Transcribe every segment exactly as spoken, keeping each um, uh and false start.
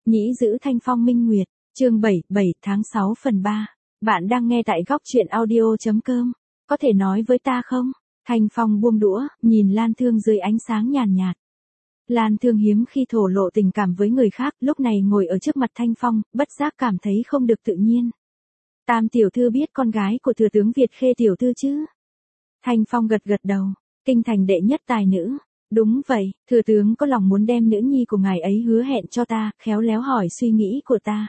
Nhĩ giữ Thanh Phong Minh Nguyệt, chương bảy, bảy tháng sáu phần ba. Bạn đang nghe tại góc truyện audio.com. Có thể nói với ta không? Thanh Phong buông đũa, nhìn Lan Thương dưới ánh sáng nhàn nhạt. Lan Thương hiếm khi thổ lộ tình cảm với người khác, lúc này ngồi ở trước mặt Thanh Phong, bất giác cảm thấy không được tự nhiên. Tam tiểu thư biết con gái của thừa tướng Việt Khê tiểu thư chứ? Thanh Phong gật gật đầu, kinh thành đệ nhất tài nữ. Đúng vậy, thừa tướng có lòng muốn đem nữ nhi của ngài ấy hứa hẹn cho ta, khéo léo hỏi suy nghĩ của ta.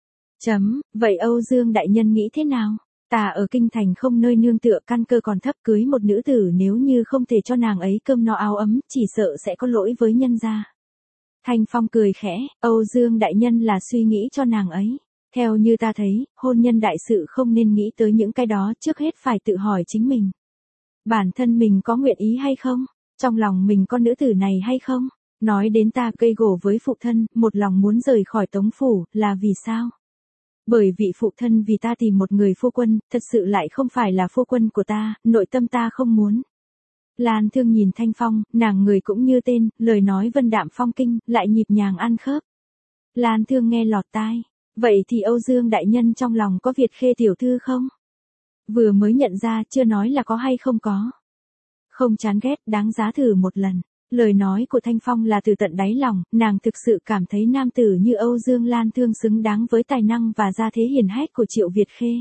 Chấm, vậy Âu Dương đại nhân nghĩ thế nào? Ta ở kinh thành không nơi nương tựa, căn cơ còn thấp, cưới một nữ tử nếu như không thể cho nàng ấy cơm no áo ấm, chỉ sợ sẽ có lỗi với nhân gia. Thanh Phong cười khẽ, Âu Dương đại nhân là suy nghĩ cho nàng ấy. Theo như ta thấy, hôn nhân đại sự không nên nghĩ tới những cái đó, trước hết phải tự hỏi chính mình. Bản thân mình có nguyện ý hay không? Trong lòng mình có nữ tử này hay không? Nói đến ta gây gổ với phụ thân, một lòng muốn rời khỏi Tống phủ, là vì sao? Bởi vì phụ thân vì ta tìm một người phu quân, thật sự lại không phải là phu quân của ta, nội tâm ta không muốn. Lan Thương nhìn Thanh Phong, nàng người cũng như tên, lời nói vân đạm phong kinh, lại nhịp nhàng ăn khớp. Lan Thương nghe lọt tai, vậy thì Âu Dương đại nhân trong lòng có Việt Khê tiểu thư không? Vừa mới nhận ra, chưa nói là có hay không có. Không chán ghét, đáng giá thử một lần. Lời nói của Thanh Phong là từ tận đáy lòng, nàng thực sự cảm thấy nam tử như Âu Dương Lan Thương xứng đáng với tài năng và gia thế hiền hách của Triệu Việt Khê.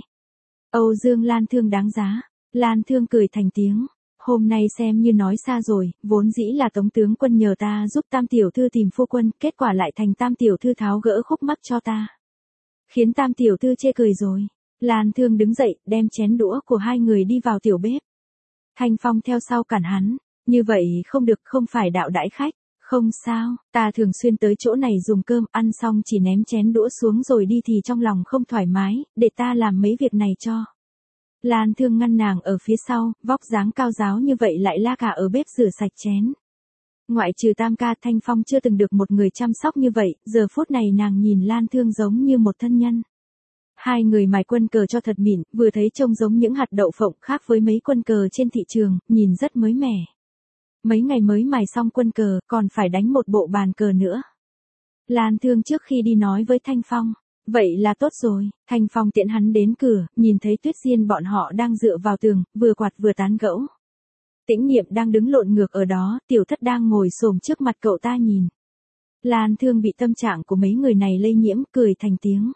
Âu Dương Lan Thương đáng giá. Lan Thương cười thành tiếng. Hôm nay xem như nói xa rồi, vốn dĩ là Tống tướng quân nhờ ta giúp Tam tiểu thư tìm phu quân, kết quả lại thành Tam tiểu thư tháo gỡ khúc mắc cho ta. Khiến Tam tiểu thư chê cười rồi. Lan Thương đứng dậy, đem chén đũa của hai người đi vào tiểu bếp. Thanh Phong theo sau cản hắn, như vậy không được, không phải đạo đãi khách. Không sao, ta thường xuyên tới chỗ này dùng cơm, ăn xong chỉ ném chén đũa xuống rồi đi thì trong lòng không thoải mái, để ta làm mấy việc này cho. Lan Thương ngăn nàng ở phía sau, vóc dáng cao giáo như vậy lại la cả ở bếp rửa sạch chén. Ngoại trừ Tam ca, Thanh Phong chưa từng được một người chăm sóc như vậy, giờ phút này nàng nhìn Lan Thương giống như một thân nhân. Hai người mài quân cờ cho thật mịn, vừa thấy trông giống những hạt đậu phộng, khác với mấy quân cờ trên thị trường, nhìn rất mới mẻ. Mấy ngày mới mài xong quân cờ, còn phải đánh một bộ bàn cờ nữa. Lan Thương trước khi đi nói với Thanh Phong, vậy là tốt rồi. Thanh Phong tiễn hắn đến cửa, nhìn thấy Tuyết Diên bọn họ đang dựa vào tường, vừa quạt vừa tán gẫu. Tĩnh Niệm đang đứng lộn ngược ở đó, Tiểu Thất đang ngồi xổm trước mặt cậu ta nhìn. Lan Thương bị tâm trạng của mấy người này lây nhiễm, cười thành tiếng.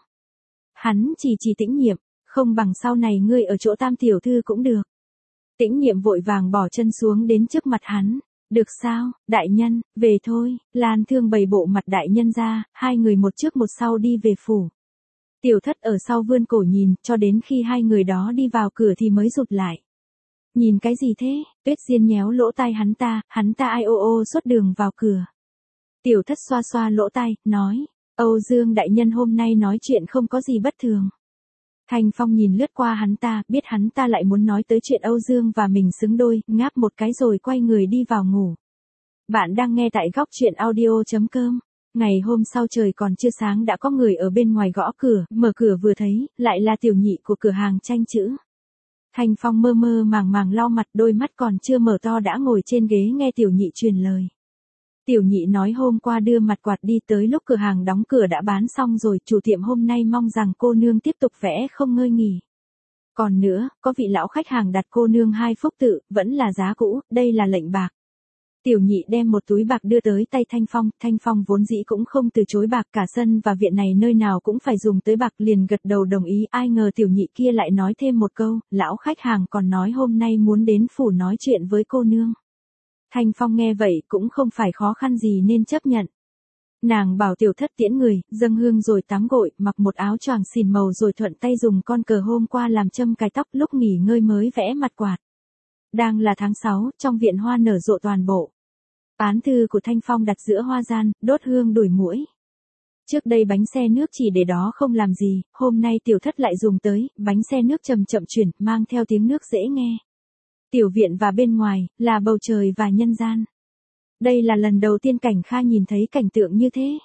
Hắn chỉ chỉ Tĩnh Niệm, không bằng sau này ngươi ở chỗ Tam tiểu thư cũng được. Tĩnh Niệm vội vàng bỏ chân xuống đến trước mặt hắn. Được sao, đại nhân, về thôi. Lan Thương bày bộ mặt đại nhân ra, hai người một trước một sau đi về phủ. Tiểu Thất ở sau vươn cổ nhìn, cho đến khi hai người đó đi vào cửa thì mới rụt lại. Nhìn cái gì thế? Tuyết Diên nhéo lỗ tai hắn ta, hắn ta ai ô ô suốt đường vào cửa. Tiểu Thất xoa xoa lỗ tai, nói, Âu Dương đại nhân hôm nay nói chuyện không có gì bất thường. Thanh Phong nhìn lướt qua hắn ta, biết hắn ta lại muốn nói tới chuyện Âu Dương và mình xứng đôi, ngáp một cái rồi quay người đi vào ngủ. Bạn đang nghe tại góc truyện audio.com. Ngày hôm sau trời còn chưa sáng đã có người ở bên ngoài gõ cửa, mở cửa vừa thấy, lại là tiểu nhị của cửa hàng tranh chữ. Thanh Phong mơ mơ màng màng lau mặt, đôi mắt còn chưa mở to đã ngồi trên ghế nghe tiểu nhị truyền lời. Tiểu nhị nói hôm qua đưa mặt quạt đi, tới lúc cửa hàng đóng cửa đã bán xong rồi, chủ tiệm hôm nay mong rằng cô nương tiếp tục vẽ không ngơi nghỉ. Còn nữa, có vị lão khách hàng đặt cô nương hai phúc tự, vẫn là giá cũ, đây là lệnh bạc. Tiểu nhị đem một túi bạc đưa tới tay Thanh Phong, Thanh Phong vốn dĩ cũng không từ chối bạc, cả sân và viện này nơi nào cũng phải dùng tới bạc, liền gật đầu đồng ý, ai ngờ tiểu nhị kia lại nói thêm một câu, lão khách hàng còn nói hôm nay muốn đến phủ nói chuyện với cô nương. Thanh Phong nghe vậy cũng không phải khó khăn gì nên chấp nhận. Nàng bảo Tiểu Thất tiễn người, dâng hương rồi tắm gội, mặc một áo choàng xìn màu rồi thuận tay dùng con cờ hôm qua làm châm cài tóc, lúc nghỉ ngơi mới vẽ mặt quạt. Đang là tháng sáu, trong viện hoa nở rộ toàn bộ. Án thư của Thanh Phong đặt giữa hoa gian, đốt hương đuổi muỗi. Trước đây bánh xe nước chỉ để đó không làm gì, hôm nay Tiểu Thất lại dùng tới, bánh xe nước chậm chậm chuyển, mang theo tiếng nước dễ nghe. Tiểu viện và bên ngoài, là bầu trời và nhân gian. Đây là lần đầu tiên Cảnh Kha nhìn thấy cảnh tượng như thế.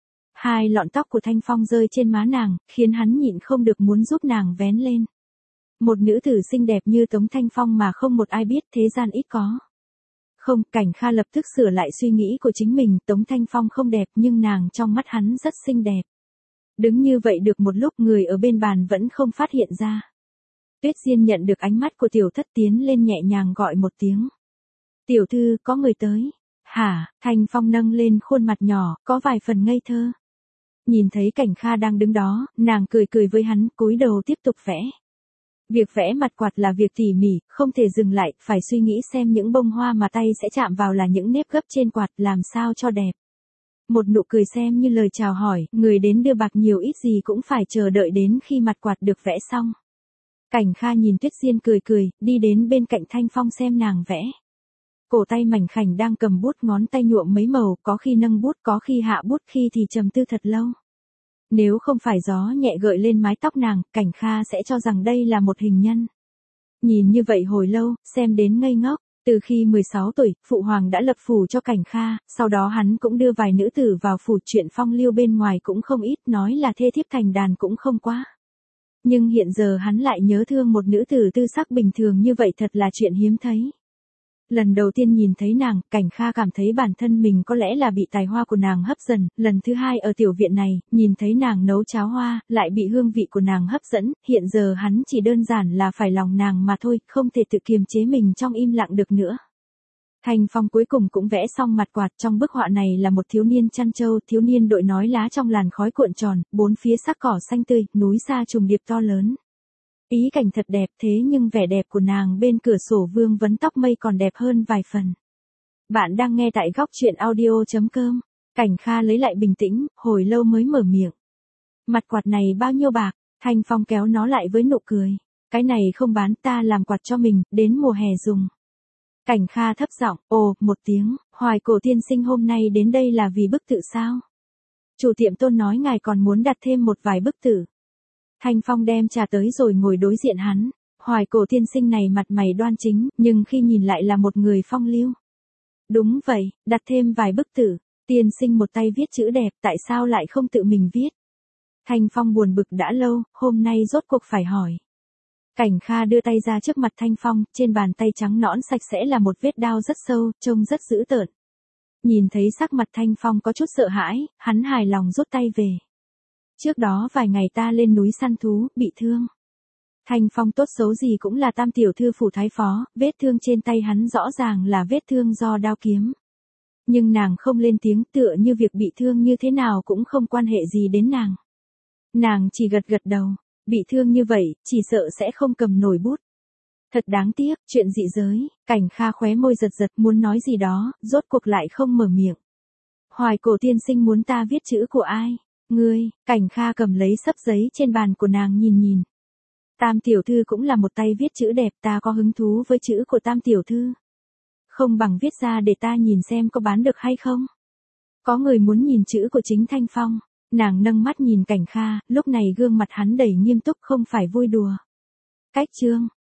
Hai lọn tóc của Thanh Phong rơi trên má nàng, khiến hắn nhịn không được muốn giúp nàng vén lên. Một nữ tử xinh đẹp như Tống Thanh Phong mà không một ai biết, thế gian ít có. Không, Cảnh Kha lập tức sửa lại suy nghĩ của chính mình, Tống Thanh Phong không đẹp nhưng nàng trong mắt hắn rất xinh đẹp. Đứng như vậy được một lúc người ở bên bàn vẫn không phát hiện ra. Tuyết Diên nhận được ánh mắt của tiểu thất tiến lên nhẹ nhàng gọi một tiếng. Tiểu thư, có người tới. Hả, Thanh Phong nâng lên khuôn mặt nhỏ, có vài phần ngây thơ. Nhìn thấy Cảnh Kha đang đứng đó, nàng cười cười với hắn, cúi đầu tiếp tục vẽ. Việc vẽ mặt quạt là việc tỉ mỉ, không thể dừng lại, phải suy nghĩ xem những bông hoa mà tay sẽ chạm vào là những nếp gấp trên quạt làm sao cho đẹp. Một nụ cười xem như lời chào hỏi, người đến đưa bạc nhiều ít gì cũng phải chờ đợi đến khi mặt quạt được vẽ xong. Cảnh Kha nhìn Tuyết Diên cười cười, đi đến bên cạnh Thanh Phong xem nàng vẽ. Cổ tay mảnh khảnh đang cầm bút, ngón tay nhuộm mấy màu, có khi nâng bút, có khi hạ bút, khi thì trầm tư thật lâu. Nếu không phải gió nhẹ gợi lên mái tóc nàng, Cảnh Kha sẽ cho rằng đây là một hình nhân. Nhìn như vậy hồi lâu, xem đến ngây ngốc. Từ khi mười sáu tuổi, Phụ Hoàng đã lập phủ cho Cảnh Kha, sau đó hắn cũng đưa vài nữ tử vào phủ, chuyện phong lưu bên ngoài cũng không ít, nói là thê thiếp thành đàn cũng không quá. Nhưng hiện giờ hắn lại nhớ thương một nữ tử tư sắc bình thường như vậy thật là chuyện hiếm thấy. Lần đầu tiên nhìn thấy nàng, Cảnh Kha cảm thấy bản thân mình có lẽ là bị tài hoa của nàng hấp dẫn, lần thứ hai ở tiểu viện này, nhìn thấy nàng nấu cháo hoa, lại bị hương vị của nàng hấp dẫn, hiện giờ hắn chỉ đơn giản là phải lòng nàng mà thôi, không thể tự kiềm chế mình trong im lặng được nữa. Thanh Phong cuối cùng cũng vẽ xong mặt quạt, trong bức họa này là một thiếu niên chăn trâu, thiếu niên đội nón lá trong làn khói cuộn tròn, bốn phía sắc cỏ xanh tươi, núi xa trùng điệp to lớn. Ý cảnh thật đẹp, thế nhưng vẻ đẹp của nàng bên cửa sổ vương vấn tóc mây còn đẹp hơn vài phần. Bạn đang nghe tại góc truyện audio chấm com. Cảnh Kha lấy lại bình tĩnh, hồi lâu mới mở miệng. Mặt quạt này bao nhiêu bạc? Thanh Phong kéo nó lại với nụ cười. Cái này không bán, ta làm quạt cho mình, đến mùa hè dùng. Cảnh Kha thấp giọng, ồ, một tiếng, Hoài Cổ tiên sinh hôm nay đến đây là vì bức tự sao? Chủ tiệm Tôn nói ngài còn muốn đặt thêm một vài bức tự. Thanh Phong đem trà tới rồi ngồi đối diện hắn. Hoài Cổ tiên sinh này mặt mày đoan chính, nhưng khi nhìn lại là một người phong lưu. Đúng vậy, đặt thêm vài bức tự. Tiên sinh một tay viết chữ đẹp, tại sao lại không tự mình viết? Thanh Phong buồn bực đã lâu, hôm nay rốt cuộc phải hỏi. Cảnh Kha đưa tay ra trước mặt Thanh Phong, trên bàn tay trắng nõn sạch sẽ là một vết đao rất sâu, trông rất dữ tợn. Nhìn thấy sắc mặt Thanh Phong có chút sợ hãi, hắn hài lòng rút tay về. Trước đó vài ngày ta lên núi săn thú, bị thương. Thanh Phong tốt xấu gì cũng là tam tiểu thư phủ thái phó, vết thương trên tay hắn rõ ràng là vết thương do đao kiếm. Nhưng nàng không lên tiếng, tựa như việc bị thương như thế nào cũng không quan hệ gì đến nàng. Nàng chỉ gật gật đầu, bị thương như vậy, chỉ sợ sẽ không cầm nổi bút. Thật đáng tiếc, chuyện dị giới. Cảnh Kha khóe môi giật giật muốn nói gì đó, rốt cuộc lại không mở miệng. Hoài Cổ tiên sinh muốn ta viết chữ của ai? Ngươi. Cảnh Kha cầm lấy xấp giấy trên bàn của nàng nhìn nhìn. Tam tiểu thư cũng là một tay viết chữ đẹp, ta có hứng thú với chữ của Tam tiểu thư. Không bằng viết ra để ta nhìn xem có bán được hay không. Có người muốn nhìn chữ của chính Thanh Phong. Nàng nâng mắt nhìn Cảnh Kha, lúc này gương mặt hắn đầy nghiêm túc không phải vui đùa. Cách chương.